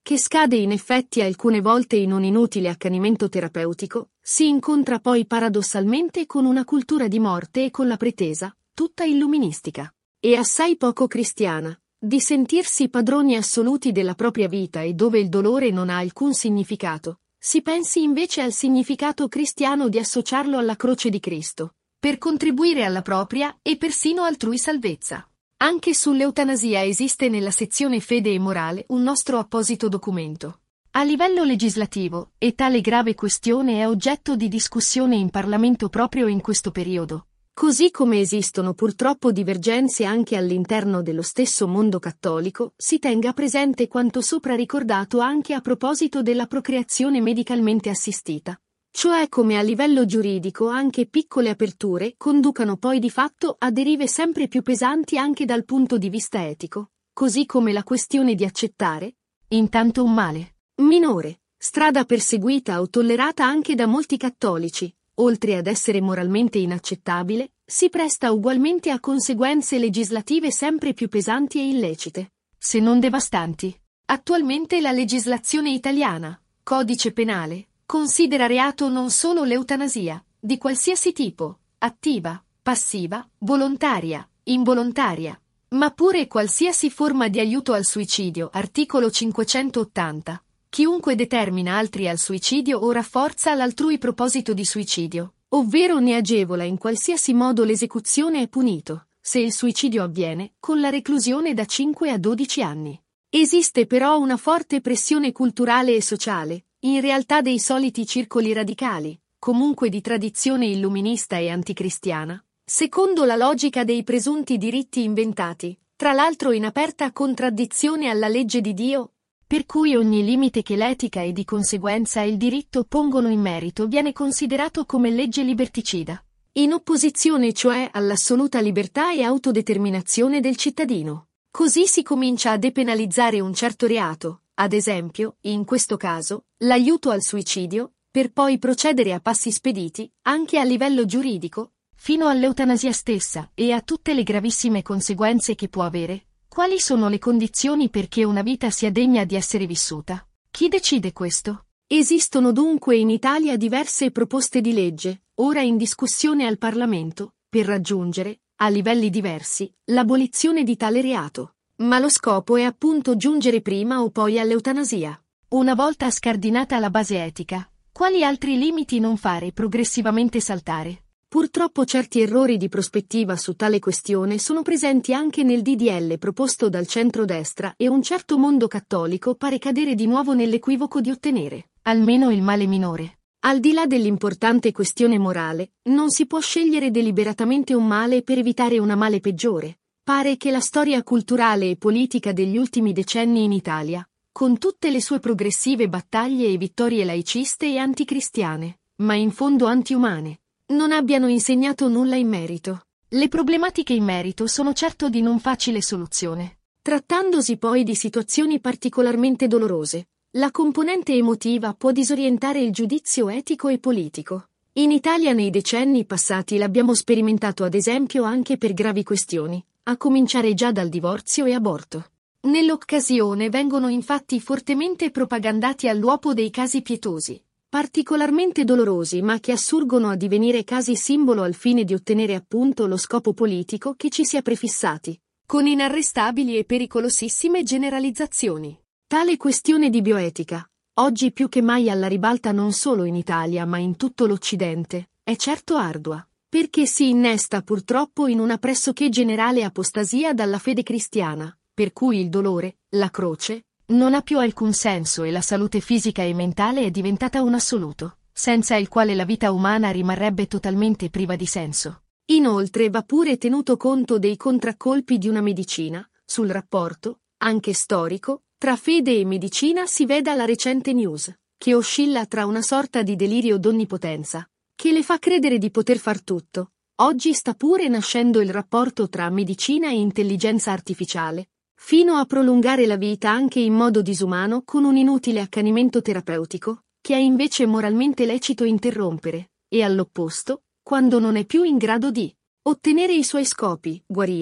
che scade in effetti alcune volte in un inutile accanimento terapeutico, si incontra poi paradossalmente con una cultura di morte e con la pretesa, tutta illuministica, e assai poco cristiana, di sentirsi padroni assoluti della propria vita e dove il dolore non ha alcun significato. Si pensi invece al significato cristiano di associarlo alla croce di Cristo, per contribuire alla propria e persino altrui salvezza. Anche sull'eutanasia esiste nella sezione Fede e Morale un nostro apposito documento. A livello legislativo, e tale grave questione è oggetto di discussione in Parlamento proprio in questo periodo. Così come esistono purtroppo divergenze anche all'interno dello stesso mondo cattolico, si tenga presente quanto sopra ricordato anche a proposito della procreazione medicalmente assistita. Cioè come a livello giuridico anche piccole aperture conducano poi di fatto a derive sempre più pesanti anche dal punto di vista etico, così come la questione di accettare, intanto un male minore, strada perseguita o tollerata anche da molti cattolici, oltre ad essere moralmente inaccettabile, si presta ugualmente a conseguenze legislative sempre più pesanti e illecite, se non devastanti. Attualmente la legislazione italiana, codice penale, considera reato non solo l'eutanasia, di qualsiasi tipo, attiva, passiva, volontaria, involontaria, ma pure qualsiasi forma di aiuto al suicidio, articolo cinquecentottanta. Chiunque determina altri al suicidio o rafforza l'altrui proposito di suicidio, ovvero ne agevola in qualsiasi modo l'esecuzione è punito, se il suicidio avviene, con la reclusione da cinque a dodici anni. Esiste però una forte pressione culturale e sociale, in realtà dei soliti circoli radicali, comunque di tradizione illuminista e anticristiana, secondo la logica dei presunti diritti inventati, tra l'altro in aperta contraddizione alla legge di Dio, per cui ogni limite che l'etica e di conseguenza il diritto pongono in merito viene considerato come legge liberticida, in opposizione cioè all'assoluta libertà e autodeterminazione del cittadino. Così si comincia a depenalizzare un certo reato, ad esempio, in questo caso, l'aiuto al suicidio, per poi procedere a passi spediti, anche a livello giuridico, fino all'eutanasia stessa e a tutte le gravissime conseguenze che può avere. Quali sono le condizioni perché una vita sia degna di essere vissuta? Chi decide questo? Esistono dunque in Italia diverse proposte di legge, ora in discussione al Parlamento, per raggiungere, a livelli diversi, l'abolizione di tale reato. Ma lo scopo è appunto giungere prima o poi all'eutanasia. Una volta scardinata la base etica, quali altri limiti non fare progressivamente saltare? Purtroppo certi errori di prospettiva su tale questione sono presenti anche nel D D L proposto dal centrodestra e un certo mondo cattolico pare cadere di nuovo nell'equivoco di ottenere, almeno il male minore. Al di là dell'importante questione morale, non si può scegliere deliberatamente un male per evitare una male peggiore. Pare che la storia culturale e politica degli ultimi decenni in Italia, con tutte le sue progressive battaglie e vittorie laiciste e anticristiane, ma in fondo antiumane, non abbiano insegnato nulla in merito. Le problematiche in merito sono certo di non facile soluzione. Trattandosi poi di situazioni particolarmente dolorose, la componente emotiva può disorientare il giudizio etico e politico. In Italia nei decenni passati l'abbiamo sperimentato ad esempio anche per gravi questioni, a cominciare già dal divorzio e aborto. Nell'occasione vengono infatti fortemente propagandati all'uopo dei casi pietosi, particolarmente dolorosi ma che assurgono a divenire casi simbolo al fine di ottenere appunto lo scopo politico che ci si è prefissati, con inarrestabili e pericolosissime generalizzazioni. Tale questione di bioetica, oggi più che mai alla ribalta non solo in Italia ma in tutto l'Occidente, è certo ardua, perché si innesta purtroppo in una pressoché generale apostasia dalla fede cristiana, per cui il dolore, la croce, non ha più alcun senso e la salute fisica e mentale è diventata un assoluto, senza il quale la vita umana rimarrebbe totalmente priva di senso. Inoltre va pure tenuto conto dei contraccolpi di una medicina, sul rapporto, anche storico, tra fede e medicina si veda la recente news, che oscilla tra una sorta di delirio d'onnipotenza, che le fa credere di poter far tutto. Oggi sta pure nascendo il rapporto tra medicina e intelligenza artificiale, fino a prolungare la vita anche in modo disumano con un inutile accanimento terapeutico, che è invece moralmente lecito interrompere, e all'opposto, quando non è più in grado di ottenere i suoi scopi, guarire,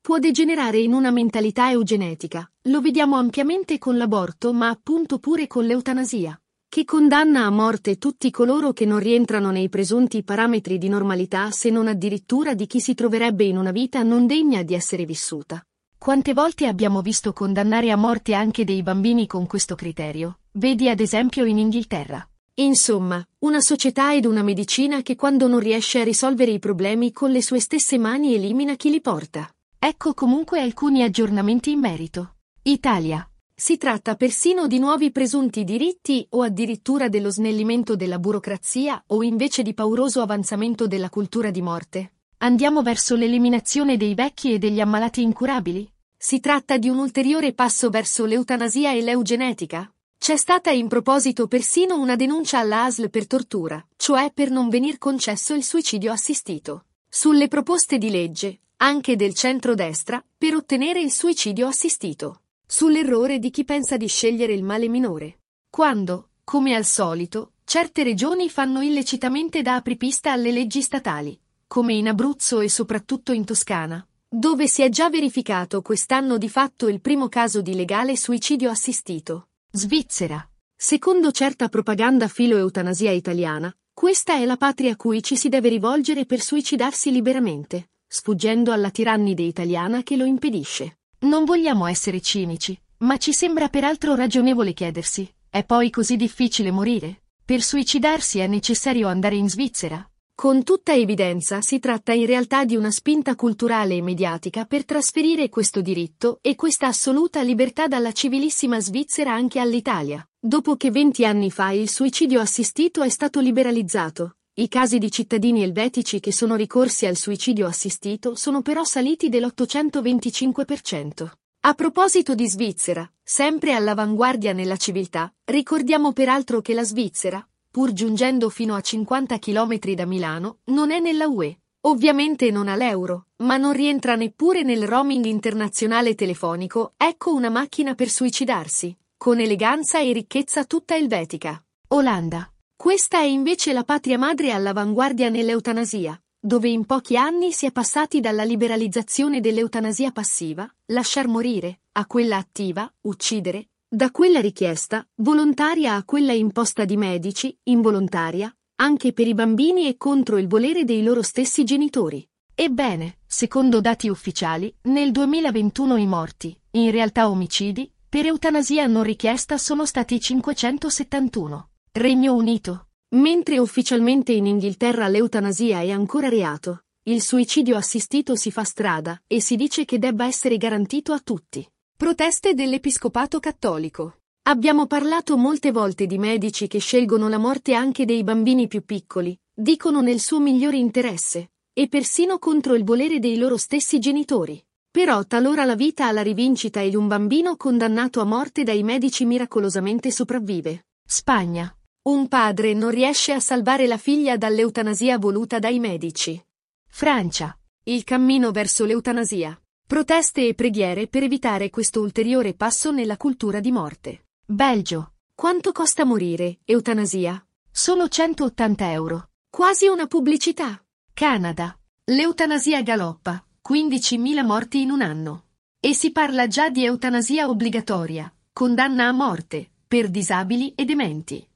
può degenerare in una mentalità eugenetica. Lo vediamo ampiamente con l'aborto, ma appunto pure con l'eutanasia, che condanna a morte tutti coloro che non rientrano nei presunti parametri di normalità, se non addirittura di chi si troverebbe in una vita non degna di essere vissuta. Quante volte abbiamo visto condannare a morte anche dei bambini con questo criterio? Vedi ad esempio in Inghilterra. Insomma, una società ed una medicina che quando non riesce a risolvere i problemi con le sue stesse mani elimina chi li porta. Ecco comunque alcuni aggiornamenti in merito. Italia. Si tratta persino di nuovi presunti diritti o addirittura dello snellimento della burocrazia o invece di pauroso avanzamento della cultura di morte. Andiamo verso l'eliminazione dei vecchi e degli ammalati incurabili? Si tratta di un ulteriore passo verso l'eutanasia e l'eugenetica? C'è stata in proposito persino una denuncia alla A S L per tortura, cioè per non venir concesso il suicidio assistito. Sulle proposte di legge, anche del centrodestra, per ottenere il suicidio assistito. Sull'errore di chi pensa di scegliere il male minore. Quando, come al solito, certe regioni fanno illecitamente da apripista alle leggi statali, come in Abruzzo e soprattutto in Toscana, dove si è già verificato quest'anno di fatto il primo caso di legale suicidio assistito. Svizzera. Secondo certa propaganda filo-eutanasia italiana, questa è la patria a cui ci si deve rivolgere per suicidarsi liberamente, sfuggendo alla tirannide italiana che lo impedisce. Non vogliamo essere cinici, ma ci sembra peraltro ragionevole chiedersi: è poi così difficile morire? Per suicidarsi è necessario andare in Svizzera? Con tutta evidenza si tratta in realtà di una spinta culturale e mediatica per trasferire questo diritto e questa assoluta libertà dalla civilissima Svizzera anche all'Italia, dopo che venti anni fa il suicidio assistito è stato liberalizzato. I casi di cittadini elvetici che sono ricorsi al suicidio assistito sono però saliti dell'ottocentoventicinque per cento. A proposito di Svizzera, sempre all'avanguardia nella civiltà, ricordiamo peraltro che la Svizzera, pur giungendo fino a cinquanta chilometri da Milano, non è nella U E. Ovviamente non ha l'euro, ma non rientra neppure nel roaming internazionale telefonico. Ecco una macchina per suicidarsi, con eleganza e ricchezza tutta elvetica. Olanda. Questa è invece la patria madre all'avanguardia nell'eutanasia, dove in pochi anni si è passati dalla liberalizzazione dell'eutanasia passiva, lasciar morire, a quella attiva, uccidere, da quella richiesta, volontaria, a quella imposta di medici, involontaria, anche per i bambini e contro il volere dei loro stessi genitori. Ebbene, secondo dati ufficiali, nel duemilaventuno i morti, in realtà omicidi, per eutanasia non richiesta sono stati cinquecentosettantuno. Regno Unito. Mentre ufficialmente in Inghilterra l'eutanasia è ancora reato, il suicidio assistito si fa strada e si dice che debba essere garantito a tutti. Proteste dell'Episcopato cattolico. Abbiamo parlato molte volte di medici che scelgono la morte anche dei bambini più piccoli, dicono nel suo migliore interesse, e persino contro il volere dei loro stessi genitori. Però talora la vita alla rivincita e un bambino condannato a morte dai medici miracolosamente sopravvive. Spagna. Un padre non riesce a salvare la figlia dall'eutanasia voluta dai medici. Francia. Il cammino verso l'eutanasia. Proteste e preghiere per evitare questo ulteriore passo nella cultura di morte. Belgio. Quanto costa morire, eutanasia? Solo centottanta euro. Quasi una pubblicità. Canada. L'eutanasia galoppa, quindicimila morti in un anno. E si parla già di eutanasia obbligatoria, condanna a morte, per disabili e dementi.